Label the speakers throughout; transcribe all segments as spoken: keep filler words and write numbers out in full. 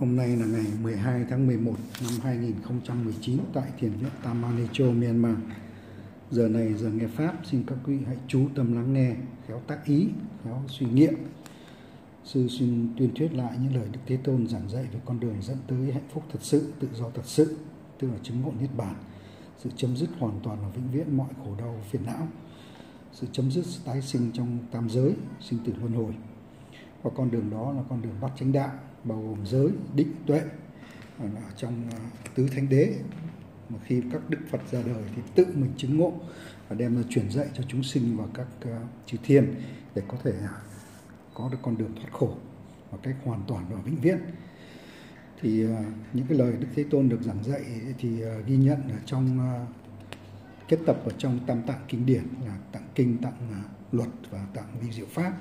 Speaker 1: Hôm nay là ngày mười hai tháng mười một năm hai nghìn không trăm mười chín tại Thiền viện Tam Ma Ni Châu, Myanmar. Giờ này giờ nghe Pháp, xin các quý hãy chú tâm lắng nghe, khéo tác ý, khéo suy nghiệm. Sư xin tuyên thuyết lại những lời Đức Thế Tôn giảng dạy về con đường dẫn tới hạnh phúc thật sự, tự do thật sự, tức là chứng ngộ Niết Bàn, sự chấm dứt hoàn toàn và vĩnh viễn mọi khổ đau phiền não, sự chấm dứt tái sinh trong tam giới, sinh tử luân hồi. Và con đường đó là con đường bát chánh đạo, bao gồm giới, định, tuệ ở trong tứ thánh đế. Mà khi các đức Phật ra đời thì tự mình chứng ngộ và đem ra truyền dạy cho chúng sinh và các uh, chư thiên để có thể uh, có được con đường thoát khổ một cách hoàn toàn và vĩnh viễn. Thì uh, những cái lời Đức Thế Tôn được giảng dạy thì uh, ghi nhận ở trong uh, kết tập ở trong Tam Tạng Kinh Điển là tạng kinh, tạng uh, luật và tạng vi diệu pháp.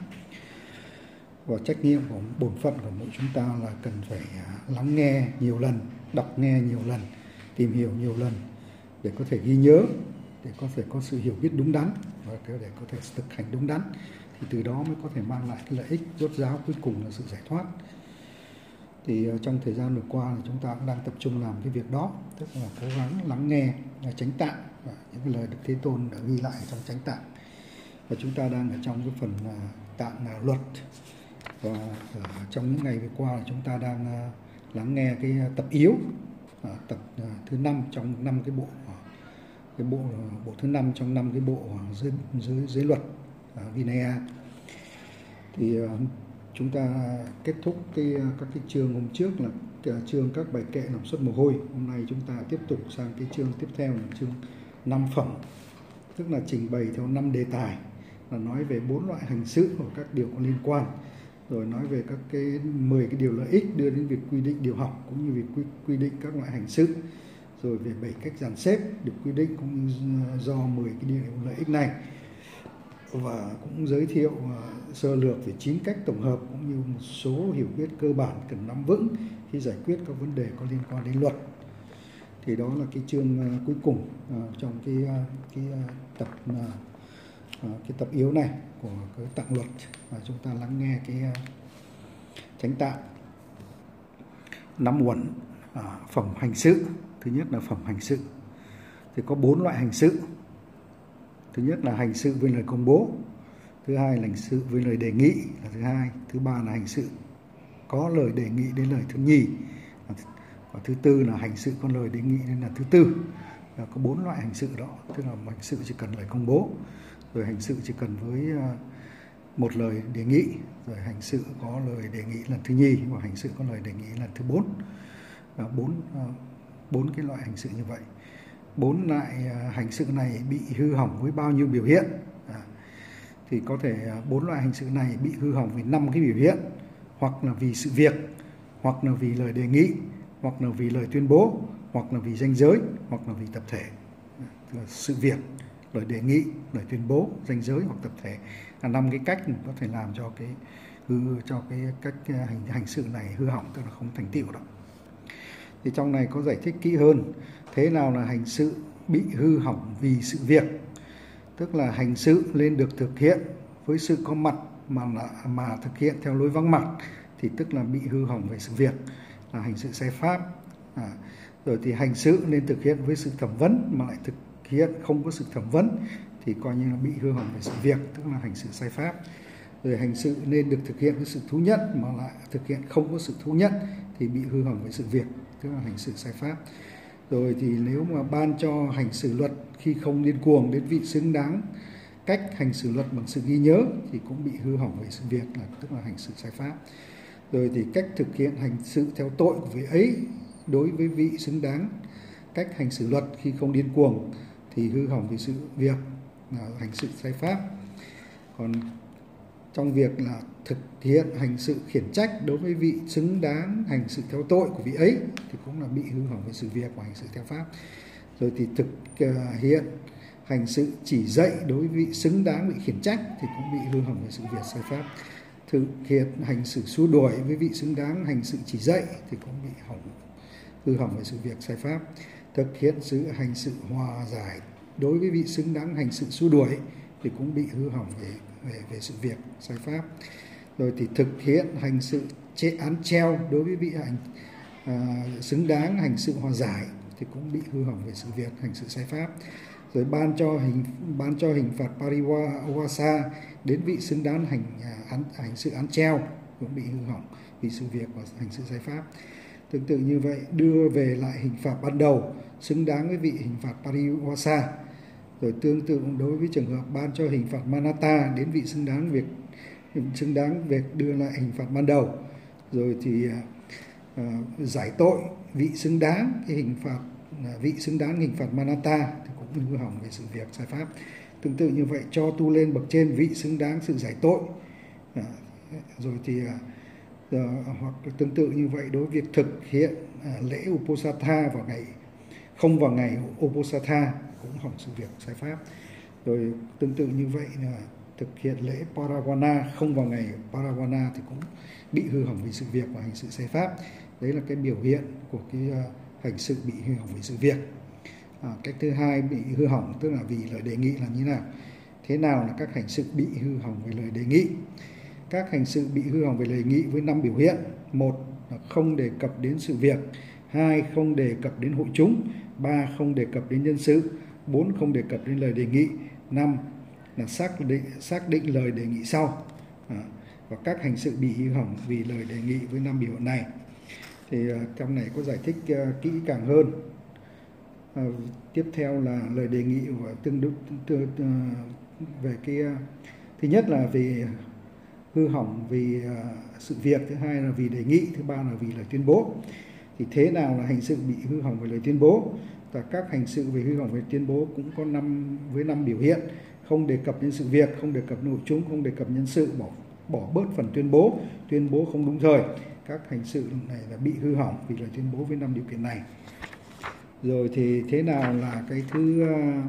Speaker 1: Và trách nhiệm của bổn phận của mỗi chúng ta là cần phải lắng nghe nhiều lần, đọc nghe nhiều lần, tìm hiểu nhiều lần để có thể ghi nhớ, để có thể có sự hiểu biết đúng đắn và để có thể thực hành đúng đắn, thì từ đó mới có thể mang lại cái lợi ích rốt ráo cuối cùng là sự giải thoát. Thì trong thời gian vừa qua thì chúng ta cũng đang tập trung làm cái việc đó, tức là cố gắng lắng nghe chánh tạng và những cái lời Đức Thế Tôn đã ghi lại trong chánh tạng. Và chúng ta đang ở trong cái phần tạng luật. Và ở trong những ngày vừa qua chúng ta đang uh, lắng nghe cái tập yếu, uh, tập uh, thứ năm trong năm cái bộ uh, cái bộ uh, bộ thứ năm trong năm cái bộ uh, giới, giới giới luật uh, Vinaya. Thì uh, chúng ta kết thúc cái uh, các cái chương hôm trước là uh, chương các bài kệ làm xuất mồ hôi. Hôm nay chúng ta tiếp tục sang cái chương tiếp theo là chương năm phẩm, tức là trình bày theo năm đề tài, là nói về bốn loại hành sự và các điều có liên quan. Rồi nói về các cái mười cái điều lợi ích đưa đến việc quy định điều học cũng như việc quy, quy định các loại hành sự. Rồi về bảy cách dàn xếp được quy định cũng như do mười cái điều lợi ích này. Và cũng giới thiệu uh, sơ lược về chín cách tổng hợp cũng như một số hiểu biết cơ bản cần nắm vững khi giải quyết các vấn đề có liên quan đến luật. Thì đó là cái chương uh, cuối cùng uh, trong cái, uh, cái uh, tập uh, uh, cái tập yếu này của cái tạng luật, và chúng ta lắng nghe cái uh, chánh tạng. Năm uẩn uh, phẩm hành sự. Thứ nhất là phẩm hành sự thì có bốn loại hành sự. Thứ nhất là hành sự với lời công bố, thứ hai là hành sự với lời đề nghị là thứ hai, thứ ba là hành sự có lời đề nghị đến lời thứ nhì, và thứ tư là hành sự có lời đề nghị đến là thứ tư. Và có bốn loại hành sự đó, tức là hành sự chỉ cần lời công bố, rồi hành sự chỉ cần với một lời đề nghị, rồi hành sự có lời đề nghị lần thứ nhì, và hành sự có lời đề nghị lần thứ bốn. Và bốn bốn cái loại hành sự như vậy. Bốn loại hành sự này bị hư hỏng với bao nhiêu biểu hiện? À, thì có thể bốn loại hành sự này bị hư hỏng vì năm cái biểu hiện, hoặc là vì sự việc, hoặc là vì lời đề nghị, hoặc là vì lời tuyên bố, hoặc là vì danh giới, hoặc là vì tập thể. À, sự việc, lời đề nghị, lời tuyên bố, danh giới hoặc tập thể là năm cái cách có thể làm cho cái hư cho cái cách hành hành sự này hư hỏng, tức là không thành tựu đó. Thì trong này có giải thích kỹ hơn thế nào là hành sự bị hư hỏng vì sự việc, tức là hành sự lên được thực hiện với sự có mặt mà mà thực hiện theo lối vắng mặt thì tức là bị hư hỏng về sự việc, là hành sự sai pháp. À, rồi thì hành sự nên thực hiện với sự thẩm vấn mà lại thực hiện không có sự thẩm vấn thì coi như là bị hư hỏng về sự việc, tức là hành sự sai pháp. Rồi hành sự nên được thực hiện với sự thú nhận mà lại thực hiện không có sự thú nhận thì bị hư hỏng về sự việc, tức là hành sự sai pháp. Rồi thì nếu mà ban cho hành xử luật khi không điên cuồng đến vị xứng đáng cách hành xử luật bằng sự ghi nhớ thì cũng bị hư hỏng về sự việc, là tức là hành sự sai pháp. Rồi thì cách thực hiện hành sự theo tội của vị ấy đối với vị xứng đáng cách hành xử luật khi không điên cuồng thì hư hỏng về sự việc, là hành sự sai pháp. Còn trong việc là thực hiện hành sự khiển trách đối với vị xứng đáng hành sự theo tội của vị ấy thì cũng là bị hư hỏng về sự việc và hành sự theo pháp. Rồi thì thực uh, hiện hành sự chỉ dạy đối với vị xứng đáng bị khiển trách thì cũng bị hư hỏng về sự việc sai pháp. Thực hiện hành sự xua đuổi với vị xứng đáng hành sự chỉ dạy thì cũng bị hỏng hư hỏng về sự việc sai pháp. Thực hiện sự hành sự hòa giải đối với vị xứng đáng hành sự xua đuổi thì cũng bị hư hỏng về về về sự việc sai pháp. Rồi thì thực hiện hành sự chế án treo đối với vị hành à, xứng đáng hành sự hòa giải thì cũng bị hư hỏng về sự việc, hành sự sai pháp. Rồi ban cho hình ban cho hình phạt pariwasa đến vị xứng đáng hành án hành sự án treo cũng bị hư hỏng vì sự việc và hành sự sai pháp. Tương tự như vậy, đưa về lại hình phạt ban đầu xứng đáng với vị hình phạt pariwasa. Rồi tương tự đối với trường hợp ban cho hình phạt manata đến vị xứng đáng việc xứng đáng việc đưa lại hình phạt ban đầu. Rồi thì uh, giải tội vị xứng đáng cái hình phạt uh, vị xứng đáng hình phạt manata thì cũng hư hỏng về sự việc sai pháp. Tương tự như vậy, cho tu lên bậc trên vị xứng đáng sự giải tội. Uh, rồi thì uh, uh, hoặc tương tự như vậy đối với việc thực hiện uh, lễ Uposatha vào ngày không vào ngày Uposatha cũng hỏng sự việc sai pháp. Rồi tương tự như vậy là thực hiện lễ Parawana không vào ngày Parawana thì cũng bị hư hỏng vì sự việc và hành sự sai pháp. Đấy là cái biểu hiện của cái uh, hành sự bị hư hỏng vì sự việc. À, cách thứ hai bị hư hỏng tức là vì lời đề nghị là như nào? Thế nào là các hành sự bị hư hỏng về lời đề nghị? Các hành sự bị hư hỏng về lời nghị với năm biểu hiện. Một là không đề cập đến sự việc. Hai, không đề cập đến hội chúng. Ba, không đề cập đến nhân sự. Bốn, không đề cập đến lời đề nghị. Năm là xác định, xác định lời đề nghị sau. À, và các hành sự bị hư hỏng vì lời đề nghị với năm biểu hiện này. Thì uh, trong này có giải thích uh, kỹ càng hơn. Uh, tiếp theo là lời đề nghị và tương đối tương, uh, về cái uh, thứ nhất là về hư hỏng vì uh, sự việc, thứ hai là vì đề nghị, thứ ba là vì lời tuyên bố. Thì thế nào là hành sự bị hư hỏng về lời tuyên bố? Và các hành sự về hư hỏng về tuyên bố cũng có năm với năm biểu hiện: không đề cập đến sự việc, không đề cập nội chúng, không đề cập nhân sự, bỏ bỏ bớt phần tuyên bố, tuyên bố không đúng thời. Các hành sự này là bị hư hỏng vì lời tuyên bố với năm điều kiện này. Rồi thì thế nào là cái thứ uh,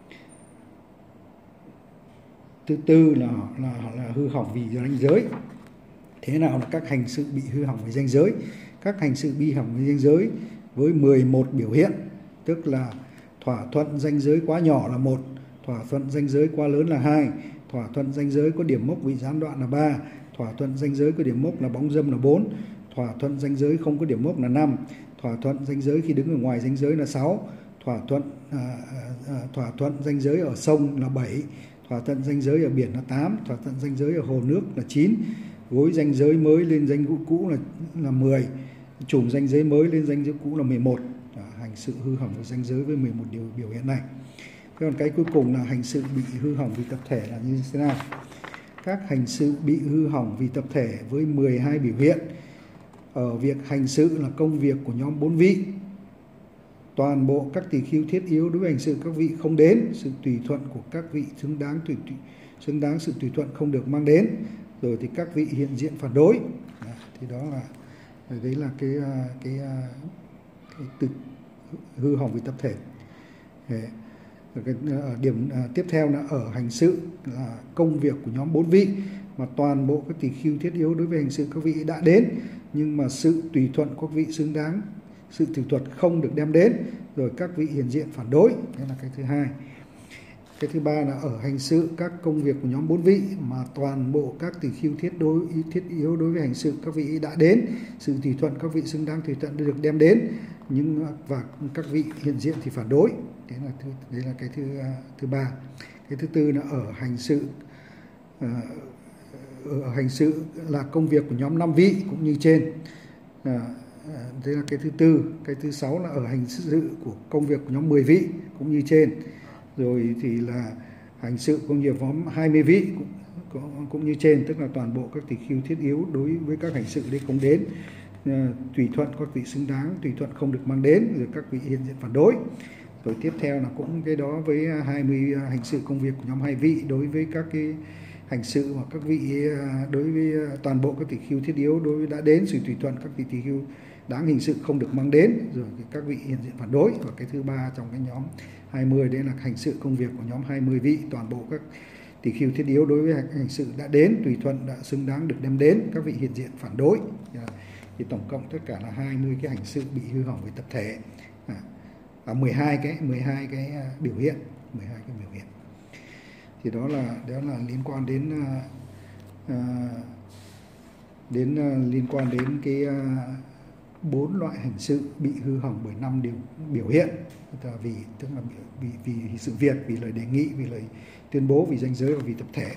Speaker 1: thứ tư là, là là hư hỏng vì danh giới? Thế nào là các hành sự bị hư hỏng về danh giới? Các hành sự bị hỏng về danh giới với mười một biểu hiện, tức là thỏa thuận danh giới quá nhỏ là một, thỏa thuận danh giới quá lớn là hai, thỏa thuận danh giới có điểm mốc vị gián đoạn là ba, thỏa thuận danh giới có điểm mốc là bóng dâm là bốn, thỏa thuận danh giới không có điểm mốc là năm, thỏa thuận danh giới khi đứng ở ngoài danh giới là sáu, thỏa thuận à, à, thỏa thuận danh giới ở sông là bảy, thỏa thuận danh giới ở biển là tám, thỏa thuận danh giới ở hồ nước là chín, gối danh giới mới lên danh giới cũ là là mười, chùm danh giới mới lên danh giới cũ là mười một. À, hành sự hư hỏng về danh giới với mười một điều biểu hiện này. Còn cái cuối cùng là hành sự bị hư hỏng vì tập thể là như thế nào? Các hành sự bị hư hỏng vì tập thể với mười hai biểu hiện. Ở việc hành sự là công việc của nhóm bốn vị. Toàn bộ các tỳ khưu thiết yếu đối với hành sự các vị không đến, sự tùy thuận của các vị xứng đáng tùy, tùy xứng đáng sự tùy thuận không được mang đến. Rồi thì các vị hiện diện phản đối. À, thì đó là đấy là cái cái, cái, cái từ hư hỏng vì tập thể. Đấy. Cái điểm tiếp theo là ở hành sự là công việc của nhóm bốn vị mà toàn bộ các tỳ khưu thiết yếu đối với hành sự các vị đã đến, nhưng mà sự tùy thuận của các vị xứng đáng sự tùy thuận không được đem đến, rồi các vị hiện diện phản đối. Đấy là cái thứ hai. Cái thứ ba là ở hành sự các công việc của nhóm bốn vị mà toàn bộ các tỳ khưu thiết đối thiết yếu đối với hành sự các vị đã đến, sự tùy thuận các vị xứng đáng tùy thuận được đem đến, nhưng và các vị hiện diện thì phản đối. Đấy là thứ, đấy là cái thứ thứ ba. Cái thứ tư là ở hành sự ở hành sự là công việc của nhóm năm vị cũng như trên. À, đây là cái thứ tư. Cái thứ sáu là ở hành sự của công việc của nhóm mười vị cũng như trên. Rồi thì là hành sự công việc nhóm hai mươi vị cũng, cũng như trên, tức là toàn bộ các tỳ khưu thiết yếu đối với các hành sự đấy không đến, à, tùy thuận các vị xứng đáng tùy thuận không được mang đến, rồi các vị hiện diện phản đối. Rồi tiếp theo là cũng cái đó với hai mươi hành sự công việc của nhóm hai vị đối với các cái hành sự hoặc các vị đối với toàn bộ các tỳ khưu thiết yếu đối với đã đến, sự tùy thuận các vị tỳ khưu đáng hình sự không được mang đến, rồi các vị hiện diện phản đối. Và cái thứ ba trong cái nhóm hai mươi đấy là hành sự công việc của nhóm hai mươi vị, toàn bộ các tỳ khưu thiết yếu đối với hành sự đã đến, tùy thuận đã xứng đáng được đem đến, các vị hiện diện phản đối. Thì tổng cộng tất cả là hai mươi cái hành sự bị hư hỏng về tập thể. À, à mười hai cái mười hai cái biểu hiện, mười hai cái biểu hiện. Thì đó là đó là liên quan đến uh, uh, đến uh, liên quan đến cái bốn uh, loại hành sự bị hư hỏng bởi năm điều biểu hiện, tức là vì tức là vì, vì, vì sự việc, vì lời đề nghị, vì lời tuyên bố, vì ranh giới và vì tập thể.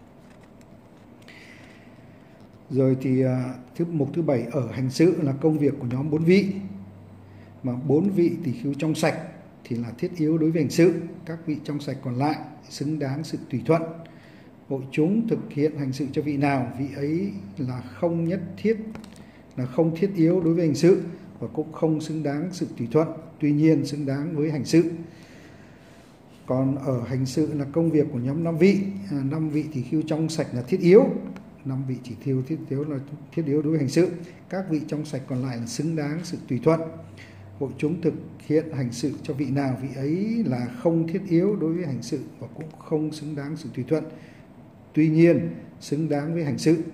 Speaker 1: Rồi thì uh, thứ mục thứ bảy ở hành sự là công việc của nhóm bốn vị, mà bốn vị tỷ khưu trong sạch thì là thiết yếu đối với hành sự, các vị trong sạch còn lại xứng đáng sự tùy thuận. Hội chúng thực hiện hành sự cho vị nào, vị ấy là không nhất thiết, là không thiết yếu đối với hành sự và cũng không xứng đáng sự tùy thuận, tuy nhiên xứng đáng với hành sự. Còn ở hành sự là công việc của nhóm năm vị, à, năm vị tỷ khưu trong sạch là thiết yếu, năm vị chỉ thiêu thiết yếu là thiết yếu đối với hành sự, các vị trong sạch còn lại là xứng đáng sự tùy thuận. Hội chúng thực hiện hành sự cho vị nào, vị ấy là không thiết yếu đối với hành sự và cũng không xứng đáng sự tùy thuận, tuy nhiên xứng đáng với hành sự.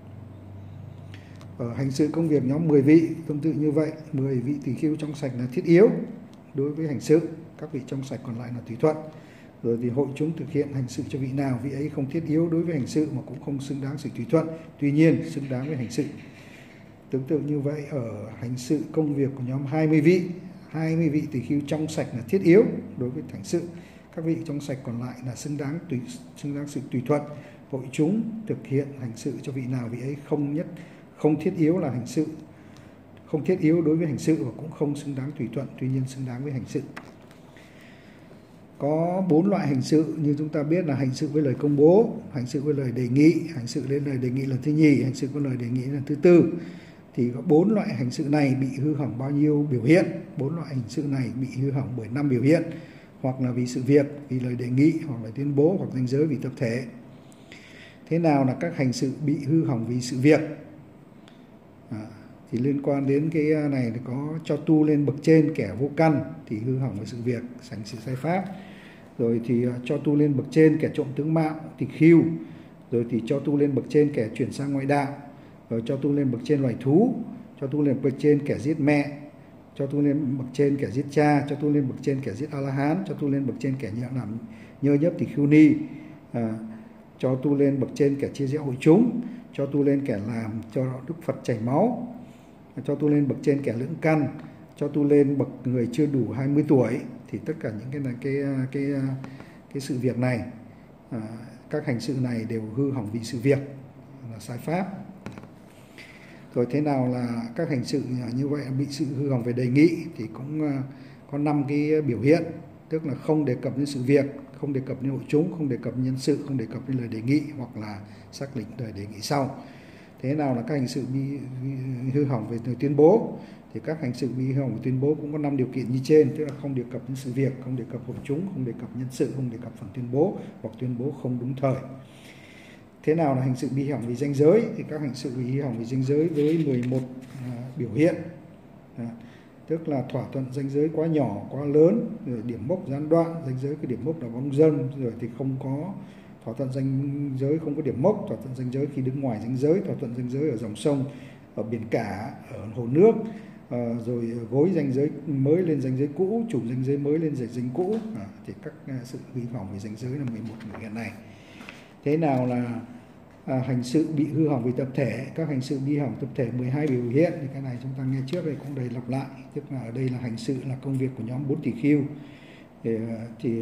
Speaker 1: Ở hành sự công việc nhóm mười vị tương tự như vậy, mười vị tỷ khưu trong sạch là thiết yếu đối với hành sự, các vị trong sạch còn lại là tùy thuận. Rồi thì hội chúng thực hiện hành sự cho vị nào, vị ấy không thiết yếu đối với hành sự mà cũng không xứng đáng sự tùy thuận, tuy nhiên xứng đáng với hành sự. Tương tự như vậy ở hành sự công việc của nhóm hai mươi vị, hai mươi vị tỷ khưu trong sạch là thiết yếu đối với hành sự, các vị trong sạch còn lại là xứng đáng tùy xứng đáng sự tùy thuận. Hội chúng thực hiện hành sự cho vị nào, vị ấy không nhất không thiết yếu là hành sự, không thiết yếu đối với hành sự và cũng không xứng đáng tùy thuận, tuy nhiên xứng đáng với hành sự. Có bốn loại hành sự như chúng ta biết là hành sự với lời công bố, hành sự với lời đề nghị, hành sự với lời đề nghị lần thứ nhì, hành sự với lời đề nghị lần thứ tư. Thì có bốn loại hành sự này bị hư hỏng bao nhiêu biểu hiện? Bốn loại hành sự này bị hư hỏng bởi năm biểu hiện, hoặc là vì sự việc, vì lời đề nghị, hoặc là tuyên bố, hoặc ranh giới, vì tập thể. Thế nào là các hành sự bị hư hỏng vì sự việc? À, thì liên quan đến cái này thì có cho tu lên bậc trên kẻ vô căn thì hư hỏng với sự việc, hành sự sai pháp. Rồi thì cho tu lên bậc trên kẻ trộm tướng mạo, tịch khiêu. Rồi thì cho tu lên bậc trên kẻ chuyển sang ngoại đạo. Rồi cho tu lên bậc trên loài thú, cho tu lên bậc trên kẻ giết mẹ, cho tu lên bậc trên kẻ giết cha, cho tu lên bậc trên kẻ giết A-la-hán, cho tu lên bậc trên kẻ nhượng làm nhơ nhớp tỳ khưu ni, à, cho tu lên bậc trên kẻ chia rẽ hội chúng, cho tu lên kẻ làm cho Đức Phật chảy máu, cho tu lên bậc trên kẻ lưỡng căn, cho tu lên bậc người chưa đủ hai mươi tuổi. Thì tất cả những cái này cái cái cái, cái sự việc này, à, các hành sự này đều hư hỏng vì sự việc, là sai pháp. Rồi thế nào là các hành sự như vậy bị sự hư hỏng về đề nghị thì cũng có năm cái biểu hiện, tức là không đề cập đến sự việc, không đề cập đến hội chúng, không đề cập đến nhân sự, không đề cập đến lời đề nghị hoặc là xác định lời đề nghị sau. Thế nào là các hành sự bị hư hỏng về lời tuyên bố? Thì các hành sự bị hư hỏng về tuyên bố cũng có năm điều kiện như trên, tức là không đề cập đến sự việc, không đề cập hội chúng, không đề cập nhân sự, không đề cập phần tuyên bố hoặc tuyên bố không đúng thời. Thế nào là hành sự bị hư hỏng vì ranh giới? Thì các hành sự bị hư hỏng vì ranh giới với mười một à, biểu hiện, à, tức là thỏa thuận ranh giới quá nhỏ, quá lớn, rồi điểm mốc gián đoạn, ranh giới cái điểm mốc là bóng dâm, rồi thì không có thỏa thuận ranh giới không có điểm mốc, thỏa thuận ranh giới khi đứng ngoài ranh giới, thỏa thuận ranh giới ở dòng sông, ở biển cả, ở hồ nước, à, rồi gối ranh giới mới lên ranh giới cũ, chủ ranh giới mới lên ranh giới cũ, à, thì các à, sự hư hỏng về ranh giới là mười một biểu hiện này. Thế nào là à, hành sự bị hư hỏng vì tập thể? Các hành sự bị hư hỏng tập thể mười hai biểu hiện, thì cái này chúng ta nghe trước đây cũng đầy lặp lại, tức là ở đây là hành sự là công việc của nhóm bốn tỷ khưu, thì, thì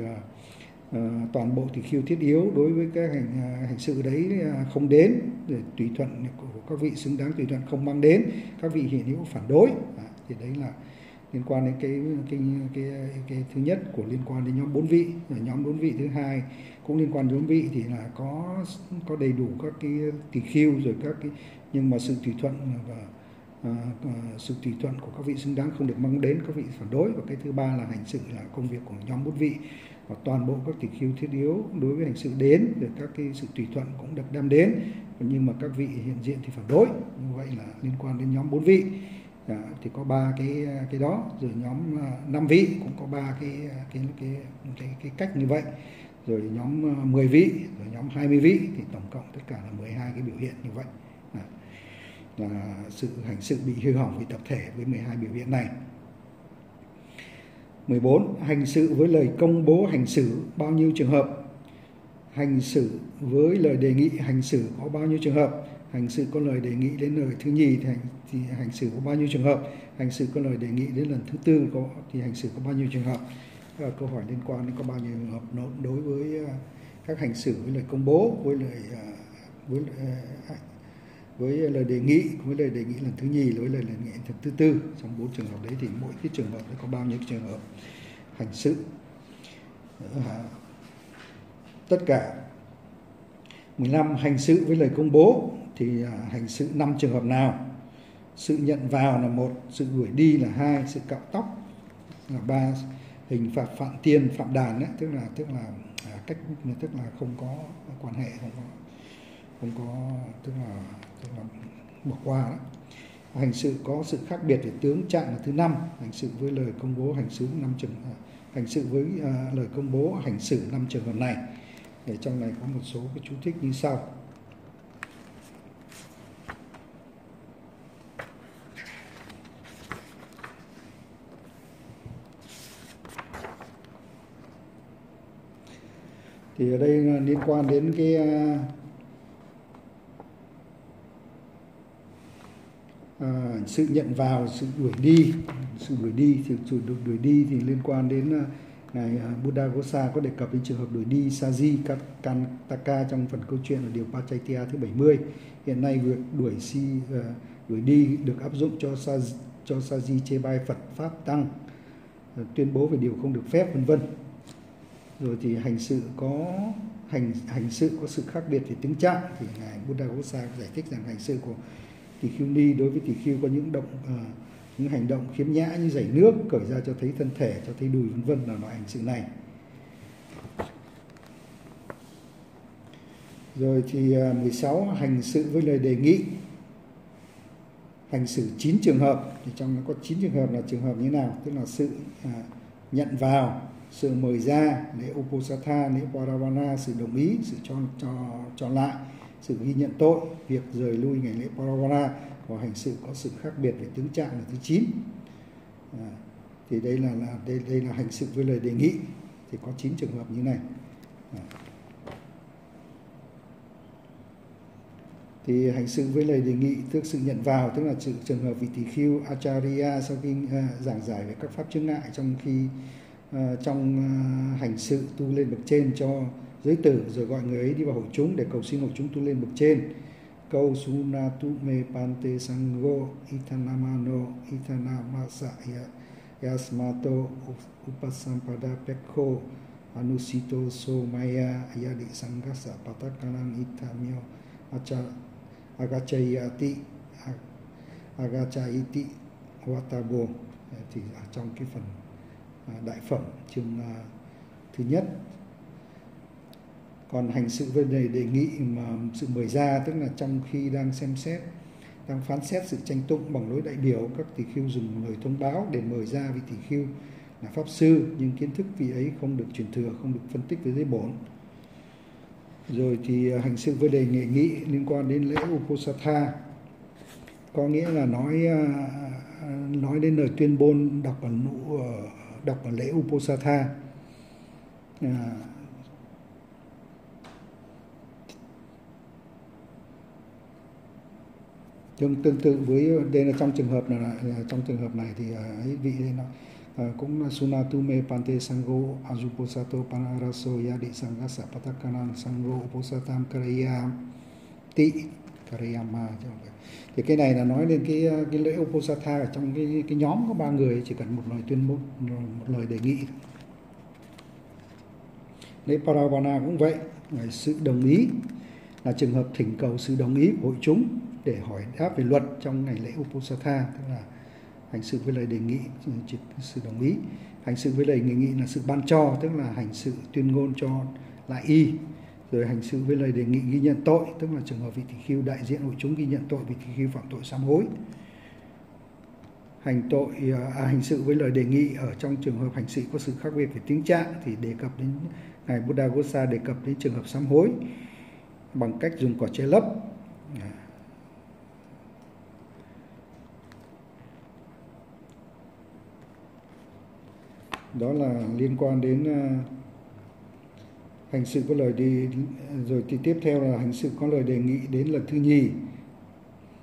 Speaker 1: à, toàn bộ tỷ khưu thiết yếu đối với cái hành hành sự đấy không đến, để tùy thuận của các vị xứng đáng tùy thuận không mang đến, các vị hiện hữu phản đối, à, thì đấy là liên quan đến cái cái cái cái, cái thứ nhất của liên quan đến nhóm bốn vị. Rồi nhóm bốn vị thứ hai cũng liên quan đến bốn vị thì là có có đầy đủ các cái tỷ khưu, rồi các cái nhưng mà sự tùy thuận và à, sự tùy thuận của các vị xứng đáng không được mang đến các vị phản đối. Và cái thứ ba là hành sự là công việc của nhóm bốn vị, và toàn bộ các tỷ khưu thiết yếu đối với hành sự đến, rồi các cái sự tùy thuận cũng được đem đến, nhưng mà các vị hiện diện thì phản đối. Như vậy là liên quan đến nhóm bốn vị. À, thì có ba cái cái đó. Rồi nhóm năm vị cũng có ba cái cái cái cái cái cách như vậy. Rồi nhóm mười vị, rồi nhóm hai mươi vị, thì tổng cộng tất cả là mười hai cái biểu hiện như vậy. À, là sự hành sự bị hư hỏng vì tập thể với mười hai biểu hiện này. mười bốn. Hành sự với lời công bố hành xử bao nhiêu trường hợp? Hành xử với lời đề nghị hành xử có bao nhiêu trường hợp? Hành sự có lời đề nghị đến lời thứ nhì thì hành, thì hành xử có bao nhiêu trường hợp? Hành sự có lời đề nghị đến lần thứ tư có thì hành xử có bao nhiêu trường hợp? Đó là câu hỏi liên quan đến có bao nhiêu trường hợp đối với các hành xử với lời công bố, với lời với với lời đề nghị, với lời đề nghị lần thứ nhì, với lời đề nghị lần thứ tư. Trong bốn trường hợp đấy thì mỗi cái trường hợp đấy có bao nhiêu trường hợp hành sự? Tất cả mười lăm. Hành sự với lời công bố thì hành sự năm trường hợp nào? Sự nhận vào là một, sự đuổi đi là hai, sự cạo tóc là ba, hình phạt phạm tiền phạm đàn đấy, tức là tức là cách tức là không có quan hệ, không có không có tức là tức là bỏ qua đó. Hành sự có sự khác biệt về tướng trạng là thứ năm. Hành sự với lời công bố hành xử năm trường hành sự với uh, lời công bố hành xử năm trường hợp này. Để trong này có một số cái chú thích như sau. Thì ở đây liên quan đến cái à, sự nhận vào, sự đuổi đi, sự đuổi đi thì sự đuổi đi thì liên quan đến uh, ngài Buddhaghosa có đề cập đến trường hợp đuổi đi Saji Kantaka trong phần câu chuyện ở điều Pachaitya thứ bảy mươi. Hiện nay việc đuổi si uh, đuổi đi được áp dụng cho sa, cho Saji chê bai Phật pháp tăng, uh, tuyên bố về điều không được phép, vân vân. Rồi thì hành sự có hành hành sự có sự khác biệt về tính trạng thì ngài Buddhaghosa giải thích rằng hành sự của tỳ khưu ni đối với tỳ khưu có những động uh, những hành động khiếm nhã như dảy nước, cởi ra cho thấy thân thể, cho thấy đùi, vân vân là loại hành sự này. Rồi thì uh, mười sáu. Hành sự với lời đề nghị. Hành xử chín trường hợp, thì trong nó có chín trường hợp là trường hợp như nào? Tức là sự uh, nhận vào, sự mời ra, lễ uposatha, lễ paravana, sự đồng ý, sự cho cho cho lại, sự ghi nhận tội, việc rời lui ngày lễ paravana, và hành sự có sự khác biệt về tướng trạng là thứ chín. À, thì đây là, là đây đây là hành sự với lời đề nghị thì có chín trường hợp như này. À. Thì hành sự với lời đề nghị tức sự nhận vào, tức là sự trường hợp vị tỳ khưu acharya sau khi uh, giảng giải về các pháp chướng ngại trong khi uh, trong uh, hành sự tu lên bậc trên cho giới tử, rồi gọi người ấy đi vào hội chúng để cầu xin hội chúng tu lên bậc trên. Câu sunatu me pante sango itanamano itanamasa yasmato upasampada pekho anusito so maya ayadi sangasa patakanan itamyo agachayati agachayiti watabo. Thì ở trong cái phần đại phẩm chương thứ nhất. Còn hành sự với đề, đề nghị mà sự mời ra, tức là trong khi đang xem xét, đang phán xét sự tranh tụng bằng lối đại biểu, các tỳ khưu dùng lời thông báo để mời ra vị tỳ khưu là pháp sư, nhưng kiến thức vị ấy không được truyền thừa, không được phân tích với giới bổn. Rồi thì hành sự với đề nghị nghị liên quan đến lễ uposatha, có nghĩa là nói nói đến lời tuyên ngôn đọc ở nụ đọc ở lễ uposatha. À, tương tương tự với đây là trong trường hợp này là trong trường hợp này thì ấy vị đây nó uh, cũng sunatu me pante sango ajuposato panaraso yadi sangasa patakanan sango uposatam karaya ti karayama. Thì cái này là nói lên cái cái lễ uposatha ở trong cái cái nhóm có ba người, chỉ cần một lời tuyên bố, một lời đề nghị. Lễ paravana cũng vậy, là sự đồng ý, là trường hợp thỉnh cầu sự đồng ý của hội chúng để hỏi đáp về luật trong ngày lễ uposatha, tức là hành sự với lời đề nghị, sự đồng ý. Hành sự với lời đề nghị là sự ban cho, tức là hành sự tuyên ngôn cho lại y. Rồi hành sự với lời đề nghị ghi nhận tội, tức là trường hợp vị tỳ khưu đại diện hội chúng ghi nhận tội vị tỳ khưu phạm tội sám hối. Hành tội à, hành sự với lời đề nghị ở trong trường hợp hành sự có sự khác biệt về tính trạng thì đề cập đến ngài Buddhaghosa đề cập đến trường hợp sám hối bằng cách dùng cỏ che lấp. Đó là liên quan đến uh, hành sự có lời đi. Rồi thì tiếp theo là hành sự có lời đề nghị đến lần thứ nhì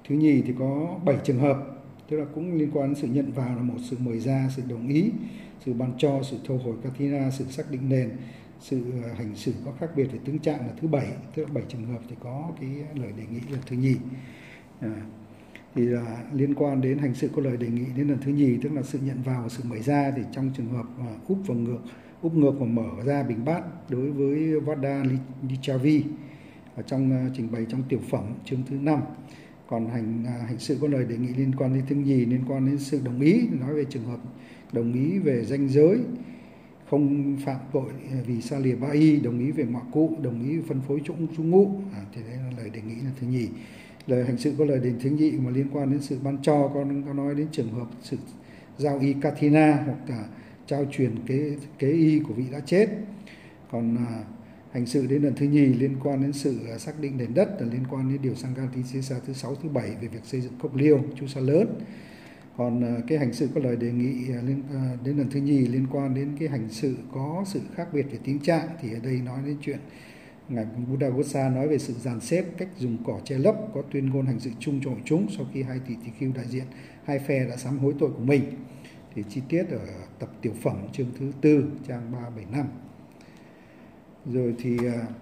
Speaker 1: thứ nhì thì có bảy trường hợp, tức là cũng liên quan đến sự nhận vào là một, sự mời ra, sự đồng ý, sự ban cho, sự thu hồi kathina, sự xác định nền, sự hành xử có khác biệt về tướng trạng là thứ bảy, tức là bảy trường hợp thì có cái lời đề nghị lần thứ nhì. À, thì là liên quan đến hành sự có lời đề nghị đến lần thứ nhì, tức là sự nhận vào và sự mời ra, thì trong trường hợp à, úp và ngược úp ngược và mở ra bình bát đối với Vada Lichavi ở trong uh, trình bày trong tiểu phẩm chương thứ năm. Còn hành uh, hành sự có lời đề nghị liên quan đến thứ nhì liên quan đến sự đồng ý, nói về trường hợp đồng ý về danh giới, không phạm tội vì sa lìa ba y, đồng ý về ngoại cụ, đồng ý phân phối trúng trúng ngụ, à, thì đấy là lời đề nghị là thứ nhì. Lời hành sự có lời đề thứ nhị mà liên quan đến sự ban cho, con có nói đến trường hợp sự giao y kathina hoặc là trao truyền kế kế y của vị đã chết. Còn à, hành sự đến lần thứ nhì liên quan đến sự à, xác định nền đất, là liên quan đến điều Sanghati thứ sáu, thứ bảy về việc xây dựng cốc liêu, chu sa lớn. Còn à, cái hành sự có lời đề nghị à, liên, à, đến lần thứ nhì liên quan đến cái hành sự có sự khác biệt về tiếng trạng, thì ở đây nói đến chuyện Ngài Buddha Gosa nói về sự dàn xếp, cách dùng cỏ che lấp, có tuyên ngôn hành sự chung cho hội chúng sau khi hai tỷ tỳ khưu đại diện hai phe đã sám hối tội của mình. Thì chi tiết ở tập tiểu phẩm chương thứ tư trang ba trăm bảy mươi lăm. Rồi thì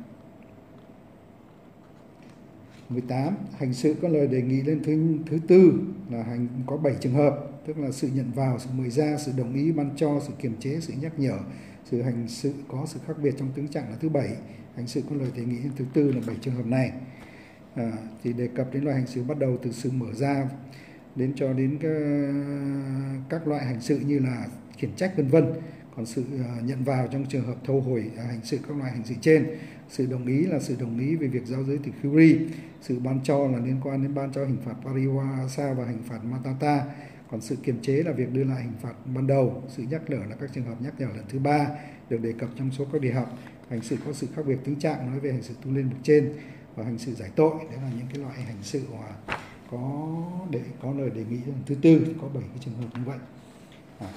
Speaker 1: mười tám, hành sự có lời đề nghị lên thứ thứ tư là hành có bảy trường hợp, tức là sự nhận vào, sự mời ra, sự đồng ý, ban cho, sự kiềm chế, sự nhắc nhở. Sự hành sự có sự khác biệt trong tướng trạng là thứ bảy. Hành sự có lời đề nghị lên thứ tư là bảy trường hợp này. À, thì đề cập đến loại hành sự bắt đầu từ sự mở ra đến cho đến các, các loại hành sự như là khiển trách vân vân. Còn sự uh, nhận vào trong trường hợp thâu hồi uh, hành sự các loại hành sự trên. Sự đồng ý là sự đồng ý về việc giao giới từ Khuri. Sự ban cho là liên quan đến ban cho hình phạt Pariwasa và hình phạt Matata. Còn sự kiềm chế là việc đưa lại hình phạt ban đầu. Sự nhắc nhở là các trường hợp nhắc nhở lần thứ ba được đề cập trong số các đề học. Hành sự có sự khác biệt tướng trạng nói về hành sự tu lên bậc trên, và hành sự giải tội, đấy là những cái loại hành sự mà có để có lời đề nghị lần thứ tư, có bảy cái trường hợp như vậy. À.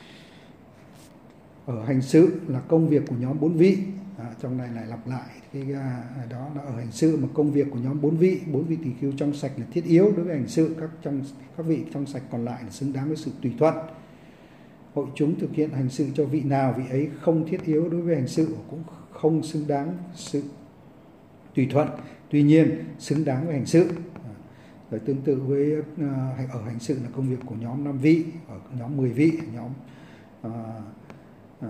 Speaker 1: Ở hành sự là công việc của nhóm bốn vị. À, trong này lại lặp lại cái à, đó là ở hành sự mà công việc của nhóm bốn vị, bốn vị tỳ khưu trong sạch là thiết yếu đối với hành sự, các trong các vị trong sạch còn lại là xứng đáng với sự tùy thuận. Hội chúng thực hiện hành sự cho vị nào, vị ấy không thiết yếu đối với hành sự, cũng không xứng đáng sự tùy thuận, tuy nhiên xứng đáng với hành sự. Rồi tương tự với uh, ở hành sự là công việc của nhóm năm vị, ở nhóm mười vị, nhóm uh, uh,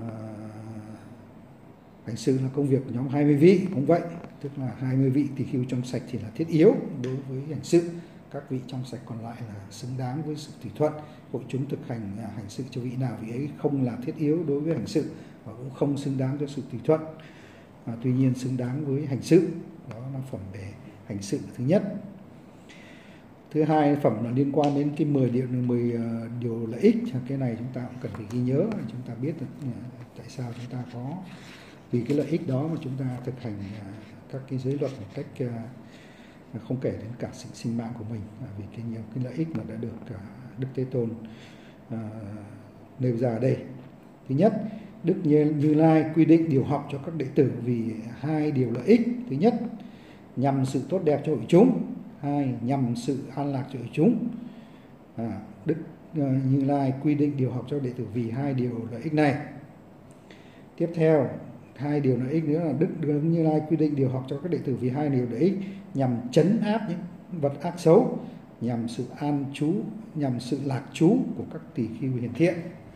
Speaker 1: hành sự là công việc của nhóm hai mươi vị cũng vậy, tức là hai mươi vị tỳ khưu trong sạch thì là thiết yếu đối với hành sự, các vị trong sạch còn lại là xứng đáng với sự tùy thuận. Hội chúng thực hành uh, hành sự cho vị nào, vị ấy không là thiết yếu đối với hành sự và cũng không xứng đáng cho sự tùy thuận, uh, tuy nhiên xứng đáng với hành sự. Đó là phẩm về hành sự thứ nhất. Thứ hai, phẩm là liên quan đến cái mười điều mười uh, điều lợi ích. Cái này chúng ta cũng cần phải ghi nhớ, chúng ta biết được uh, tại sao chúng ta có, vì cái lợi ích đó mà chúng ta thực hành uh, các cái giới luật một cách uh, không kể đến cả sinh, sinh mạng của mình, uh, vì cái nhiều cái lợi ích mà đã được uh, Đức Thế Tôn uh, nêu ra ở đây. Thứ nhất, Đức Như Lai quy định điều học cho các đệ tử vì hai điều lợi ích. Thứ nhất, nhằm sự tốt đẹp cho hội chúng. Hai, nhằm sự an lạc cho hội chúng. À, Đức uh, Như Lai quy định điều học cho đệ tử vì hai điều lợi ích này. Tiếp theo, hai điều lợi ích nữa là Đức Như Lai quy định điều học cho các đệ tử vì hai điều lợi ích nhằm trấn áp những vật ác xấu, nhằm sự an trú, nhằm sự lạc trú của các tỷ khưu hiền thiện.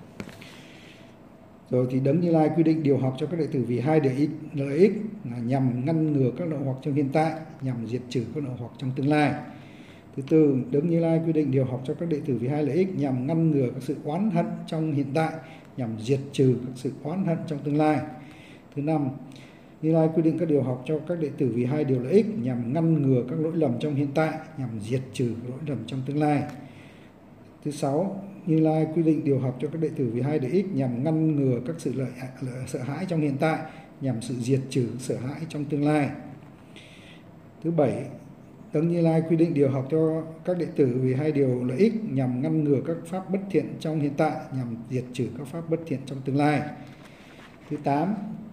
Speaker 1: Rồi thì Đấng Như Lai quy định điều học cho các đệ tử vì hai lợi ích, lợi ích là nhằm ngăn ngừa các lậu hoặc trong hiện tại, nhằm diệt trừ các lậu hoặc trong tương lai. Thứ tư, Đấng Như Lai quy định điều học cho các đệ tử vì hai lợi ích nhằm ngăn ngừa các sự oán hận trong hiện tại, nhằm diệt trừ các sự oán hận trong tương lai. Thứ năm, Như Lai quy định các điều học cho các đệ tử vì hai điều lợi ích nhằm ngăn ngừa các lỗi lầm trong hiện tại, nhằm diệt trừ lỗi lầm trong tương lai. Thứ sáu, Như Lai quy định điều học cho các đệ tử vì hai lợi ích nhằm ngăn ngừa các sự lợi, lợi sợ hãi trong hiện tại, nhằm sự diệt trừ sợ hãi trong tương lai. Thứ bảy, Đấng Như Lai quy định điều học cho các đệ tử vì hai điều lợi ích nhằm ngăn ngừa các pháp bất thiện trong hiện tại, nhằm diệt trừ các pháp bất thiện trong tương lai. Thứ tám,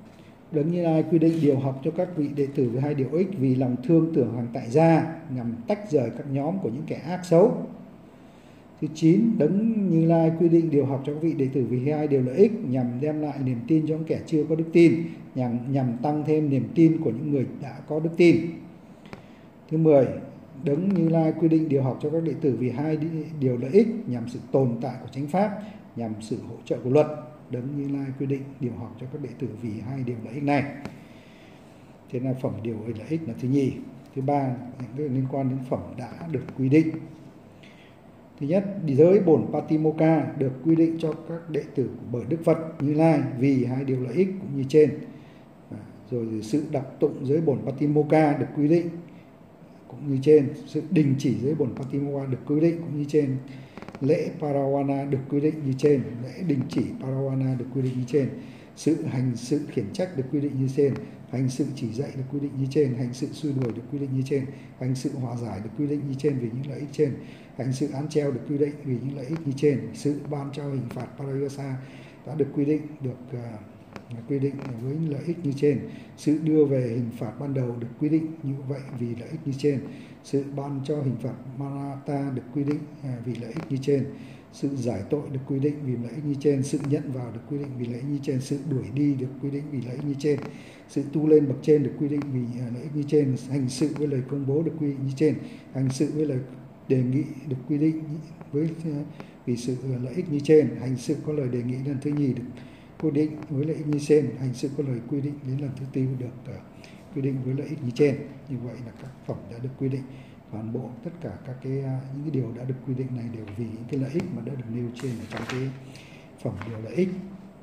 Speaker 1: Đấng Như Lai quy định điều học cho các vị đệ tử với hai điều ích vì lòng thương tưởng hàng tại gia, nhằm tách rời các nhóm của những kẻ ác xấu. Thứ chín, Đấng Như Lai quy định điều học cho các vị đệ tử vì hai điều lợi ích nhằm đem lại niềm tin cho những kẻ chưa có đức tin, nhằm, nhằm tăng thêm niềm tin của những người đã có đức tin. Thứ mười, Đấng Như Lai quy định điều học cho các đệ tử vì hai điều lợi ích nhằm sự tồn tại của chánh pháp, nhằm sự hỗ trợ của luật. Đấng Như Lai quy định điều học cho các đệ tử vì hai điều lợi ích này. Thế là phẩm điều lợi ích là thứ nhì. Thứ ba, những cái liên quan đến phẩm đã được quy định. Thứ nhất, giới bổn Patimokkha được quy định cho các đệ tử bởi Đức Phật Như Lai vì hai điều lợi ích cũng như trên. Rồi sự đọc tụng giới bổn Patimokkha được quy định cũng như trên. Sự đình chỉ giới bổn Patimokkha được quy định cũng như trên. Lễ Parawana được quy định như trên. Lễ đình chỉ Parawana được quy định như trên. Sự hành sự khiển trách được quy định như trên. Hành sự chỉ dạy được quy định như trên. Hành sự xua đuổi được quy định như trên. Hành sự hòa giải được quy định như trên vì những lợi ích trên. Hành sự án treo được quy định vì những lợi ích như trên. Sự ban cho hình phạt Parayasa đã được quy định được uh, quy định với những lợi ích như trên. Sự đưa về hình phạt ban đầu được quy định như vậy vì lợi ích như trên. Sự ban cho hình phạt Manata được quy định uh, vì lợi ích như trên. Sự giải tội được quy định vì lợi ích như trên. Sự nhận vào được quy định vì lợi ích như trên. Sự đuổi đi được quy định vì lợi ích như trên. Sự tu lên bậc trên được quy định vì uh, lợi ích như trên. Hành sự với lời công bố được quy định như trên. Hành sự với lời đề nghị được quy định với vì sự lợi ích như trên. Hành sự có lời đề nghị lần thứ nhì được quy định với lợi ích như trên. Hành sự có lời quy định đến lần thứ tư được uh, quy định với lợi ích như trên. Như vậy là các phẩm đã được quy định. Toàn bộ tất cả các cái những cái điều đã được quy định này đều vì những cái lợi ích mà đã được nêu trên ở trong cái phẩm điều lợi ích.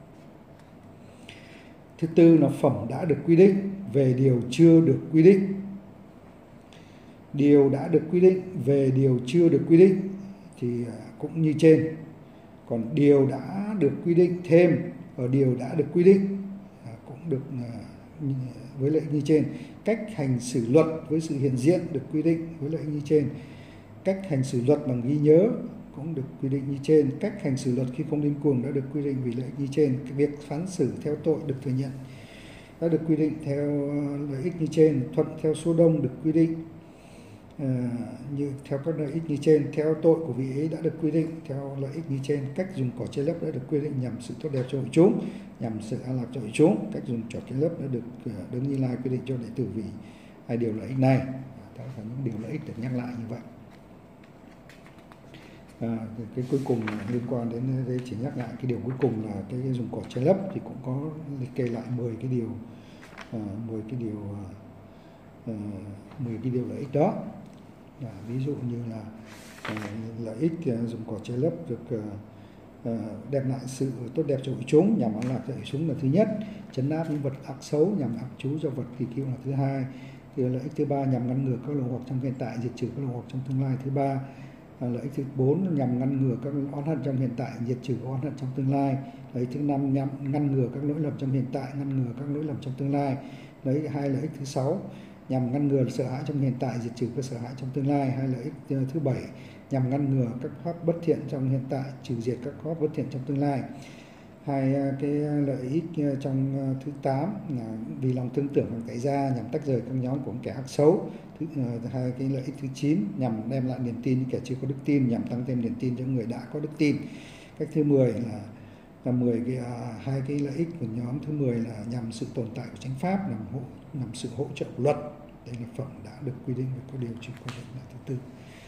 Speaker 1: Thứ tư là phẩm đã được quy định về điều chưa được quy định. Điều đã được quy định về điều chưa được quy định thì cũng như trên. Còn điều đã được quy định thêm ở điều đã được quy định cũng được với lợi ích như trên. Cách hành xử luật với sự hiện diện được quy định với lợi ích như trên. Cách hành xử luật bằng ghi nhớ cũng được quy định như trên. Cách hành xử luật khi không điên cuồng đã được quy định vì lợi ích như trên. Cái việc phán xử theo tội được thừa nhận đã được quy định theo lợi ích như trên. Thuận theo số đông được quy định uh, như theo các lợi ích như trên. Theo tội của vị ấy đã được quy định theo lợi ích như trên. Cách dùng cỏ che lấp đã được quy định nhằm sự tốt đẹp cho hội chúng, nhằm sự an lạc cho hội chúng. Cách dùng cỏ che lấp đã được uh, Đấng Như Lai quy định cho đệ tử vì hai điều lợi ích này. Đó là những điều lợi ích được nhắc lại như vậy. À, cái cuối cùng liên quan đến đây chỉ nhắc lại cái điều cuối cùng là cái, cái dùng cỏ che lấp thì cũng có liệt kê lại mười cái điều uh, mười cái điều uh, mười cái điều lợi ích đó. À, ví dụ như là uh, lợi ích uh, dùng cỏ che lấp được uh, uh, đem lại sự tốt đẹp cho hội chúng, nhằm an lạc cho hội chúng là thứ nhất. Trấn áp những vật ác xấu nhằm ác chú cho vật kỳ cựu là thứ hai. Thì lợi ích thứ ba nhằm ngăn ngừa các lồng hoặc trong hiện tại, diệt trừ các lồng hoặc trong tương lai thứ ba. À, lợi ích thứ bốn nhằm ngăn ngừa các oán hận trong hiện tại, diệt trừ oán hận trong tương lai. Lợi ích thứ năm nhằm ngăn ngừa các lỗi lầm trong hiện tại, ngăn ngừa các lỗi lầm trong tương lai. Lấy hai lợi ích thứ sáu nhằm ngăn ngừa sợ hãi trong hiện tại, diệt trừ các sợ hãi trong tương lai. Hai lợi ích thứ bảy nhằm ngăn ngừa các pháp bất thiện trong hiện tại, trừ diệt các pháp bất thiện trong tương lai. Hai cái lợi ích trong thứ tám là vì lòng thương tưởng của tại gia, nhằm tách rời các nhóm của kẻ ác xấu. Thứ, hai cái lợi ích thứ chín nhằm đem lại niềm tin kẻ chưa có đức tin, nhằm tăng thêm niềm tin cho người đã có đức tin. Cách thứ mười là là mười cái hai cái lợi ích của nhóm thứ mười là nhằm sự tồn tại của chánh pháp, nhằm hỗ nhằm sự hỗ trợ của luật. Đây là phẩm đã được quy định và có điều chỉnh quy định là thứ tư.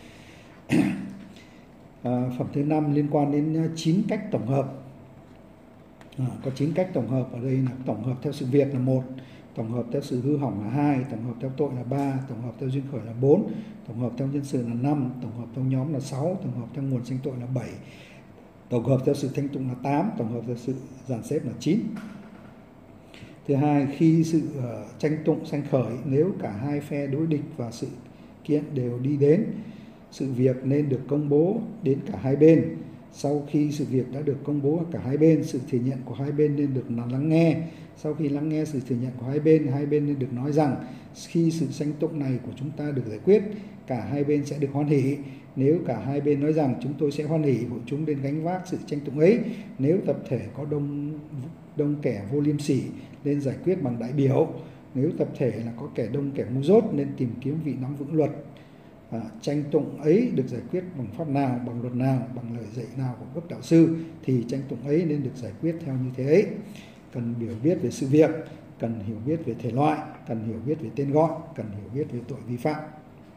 Speaker 1: À, phẩm thứ năm liên quan đến chín cách tổng hợp. À, có chín cách tổng hợp ở đây là tổng hợp theo sự việc là một, tổng hợp theo sự hư hỏng là hai, tổng hợp theo tội là ba, tổng hợp theo duyên khởi là bốn, tổng hợp theo nhân sự là năm, tổng hợp theo nhóm là sáu, tổng hợp theo nguồn sanh tội là bảy, tổng hợp theo sự thanh tụng là tám, tổng hợp theo sự dàn xếp là chín. Thứ hai, khi sự uh, tranh tụng sanh khởi, nếu cả hai phe đối địch và sự kiện đều đi đến, sự việc nên được công bố đến cả hai bên. Sau khi sự việc đã được công bố cả hai bên, sự thừa nhận của hai bên nên được lắng nghe. Sau khi lắng nghe sự thừa nhận của hai bên, hai bên nên được nói rằng khi sự tranh tụng này của chúng ta được giải quyết, cả hai bên sẽ được hoan hỷ. Nếu cả hai bên nói rằng chúng tôi sẽ hoan hỷ, hội chúng nên gánh vác sự tranh tụng ấy. Nếu tập thể có đông đông kẻ vô liêm sỉ nên giải quyết bằng đại biểu. Nếu tập thể là có kẻ đông kẻ ngu dốt nên tìm kiếm vị nắm vững luật. À, tranh tụng ấy được giải quyết bằng pháp nào, bằng luật nào, bằng lời dạy nào của các đạo sư thì tranh tụng ấy nên được giải quyết theo như thế ấy. Cần hiểu biết về sự việc, cần hiểu biết về thể loại, cần hiểu biết về tên gọi, cần hiểu biết về tội vi phạm.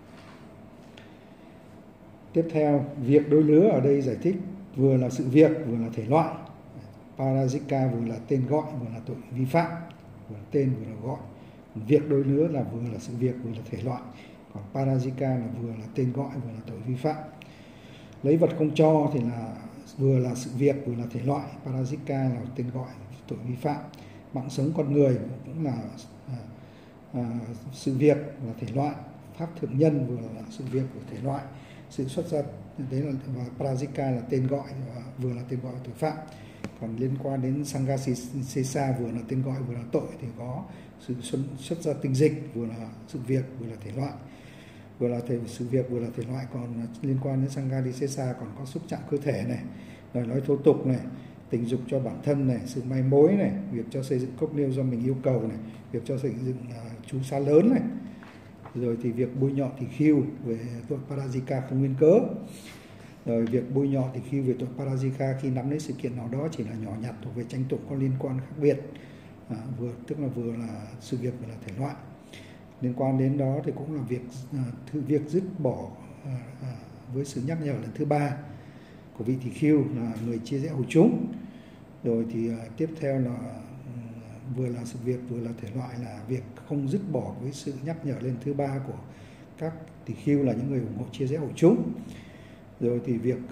Speaker 1: Tiếp theo, việc đôi lứa ở đây giải thích vừa là sự việc, vừa là thể loại. Parajika vừa là tên gọi, vừa là tội vi phạm, vừa là tên, vừa là gọi. Việc đôi lứa là vừa là sự việc, vừa là thể loại. Còn Parajika là vừa là tên gọi, vừa là tội vi phạm. Lấy vật không cho thì là vừa là sự việc, vừa là thể loại. Parajika là tên gọi, tội vi phạm. Mạng sống con người cũng là à, à, sự việc, là thể loại. Pháp thượng nhân vừa là sự việc, vừa thể loại. Sự xuất ra đấy là và Parajika là tên gọi, vừa là tên gọi tội phạm. Còn liên quan đến Sangha Sesa vừa là tên gọi, vừa là tội thì có sự xuất ra tinh dịch, vừa là sự việc, vừa là thể loại. Vừa là thể, sự việc, vừa là thể loại. Còn liên quan đến Sangha Sesa còn có xúc chạm cơ thể này, lời nói thô tục này, tình dục cho bản thân này, sự mai mối này, việc cho xây dựng cốc liêu do mình yêu cầu này, việc cho xây dựng uh, chú xá lớn này, rồi thì việc bôi nhọ tỳ khưu về tội Parajika không nguyên cớ, rồi việc bôi nhọ tỳ khưu về tội Parajika khi nắm lấy sự kiện nào đó chỉ là nhỏ nhặt thuộc về tranh tụng có liên quan khác biệt, à, vừa tức là vừa là sự việc vừa là thể loại. Liên quan đến đó thì cũng là việc uh, việc dứt bỏ uh, uh, với sự nhắc nhở lần thứ ba của vị tỳ khưu là người chia rẽ hội chúng. Rồi thì uh, tiếp theo là uh, vừa là sự việc, vừa là thể loại là việc không dứt bỏ với sự nhắc nhở lần thứ ba của các tỳ khưu là những người ủng hộ chia rẽ hội chúng. Rồi thì việc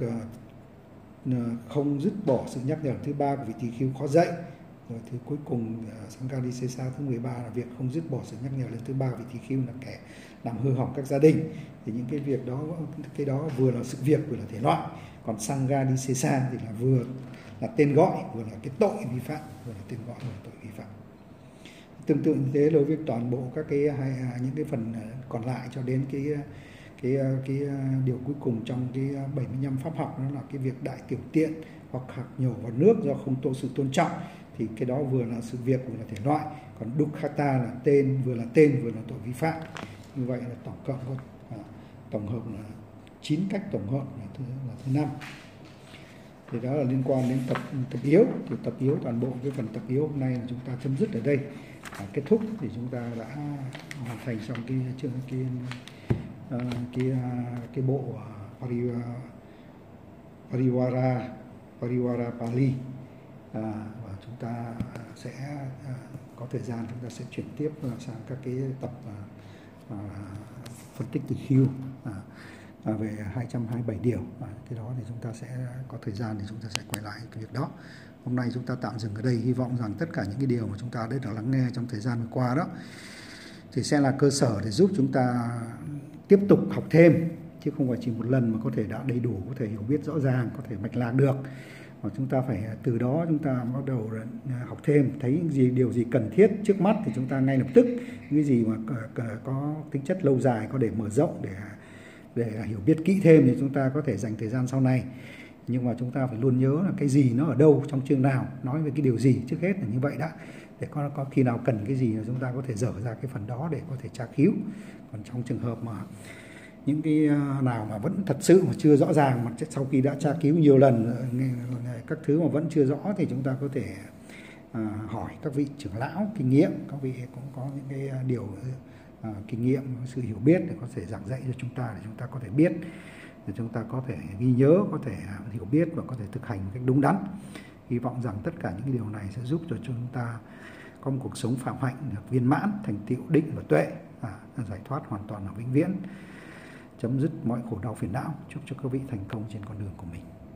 Speaker 1: uh, không dứt bỏ sự nhắc nhở thứ ba của vị tỳ khưu khó dạy. Rồi thì cuối cùng uh, Sangha Sesa thứ mười ba là việc không dứt bỏ sự nhắc nhở lần thứ ba của vị tỳ khưu là kẻ làm hư hỏng các gia đình. Thì những cái việc đó, cái đó vừa là sự việc, vừa là thể loại. Còn Sangha Sesa thì là vừa là tên gọi, vừa là cái tội vi phạm, vừa là tên gọi, vừa là tội vi phạm. Tương tự như thế đối với toàn bộ các cái hai những cái phần còn lại cho đến cái cái cái điều cuối cùng trong cái bảy mươi lăm pháp học, đó là cái việc đại tiểu tiện hoặc hạc nhổ vào nước do không tôn sự tôn trọng, thì cái đó vừa là sự việc, vừa là thể loại. Còn Dukkhata là tên, vừa là tên, vừa là tội vi phạm. Như vậy là tổng cộng có à, tổng hợp là chín cách tổng hợp là thứ là thứ năm. Thì đó là liên quan đến tập tập yếu. Thì tập yếu, toàn bộ cái phần tập yếu hôm nay là chúng ta chấm dứt ở đây, à, kết thúc. Thì chúng ta đã hoàn thành xong cái chương cái cái, cái, cái bộ Parivara Parivara Pali, à, và chúng ta sẽ à, có thời gian chúng ta sẽ chuyển tiếp sang các cái tập à, à, phân tích tỳ khưu à, à, về hai trăm hai mươi bảy điều. À, cái đó thì chúng ta sẽ có thời gian thì chúng ta sẽ quay lại cái việc đó. Hôm nay chúng ta tạm dừng ở đây, hy vọng rằng tất cả những cái điều mà chúng ta đã được lắng nghe trong thời gian vừa qua đó thì sẽ là cơ sở để giúp chúng ta tiếp tục học thêm, chứ không phải chỉ một lần mà có thể đã đầy đủ, có thể hiểu biết rõ ràng, có thể mạch lạc được. Và chúng ta phải từ đó chúng ta bắt đầu học thêm, thấy những gì điều gì cần thiết trước mắt thì chúng ta ngay lập tức, những cái gì mà có tính chất lâu dài, có để mở rộng, để để hiểu biết kỹ thêm thì chúng ta có thể dành thời gian sau này. Nhưng mà chúng ta phải luôn nhớ là cái gì nó ở đâu, trong chương nào, nói về cái điều gì, trước hết là như vậy đã. Để có, có khi nào cần cái gì là chúng ta có thể dở ra cái phần đó để có thể tra cứu. Còn trong trường hợp mà những cái nào mà vẫn thật sự mà chưa rõ ràng, mà sau khi đã tra cứu nhiều lần các thứ mà vẫn chưa rõ thì chúng ta có thể à, hỏi các vị trưởng lão kinh nghiệm, các vị cũng có những cái điều à, kinh nghiệm, sự hiểu biết để có thể giảng dạy cho chúng ta, để chúng ta có thể biết, để chúng ta có thể ghi nhớ, có thể hiểu biết và có thể thực hành một cách đúng đắn. Hy vọng rằng tất cả những cái điều này sẽ giúp cho chúng ta có một cuộc sống phạm hạnh được viên mãn, thành tựu định và tuệ, à, giải thoát hoàn toàn là vĩnh viễn, chấm dứt mọi khổ đau phiền não. Chúc cho các vị thành công trên con đường của mình.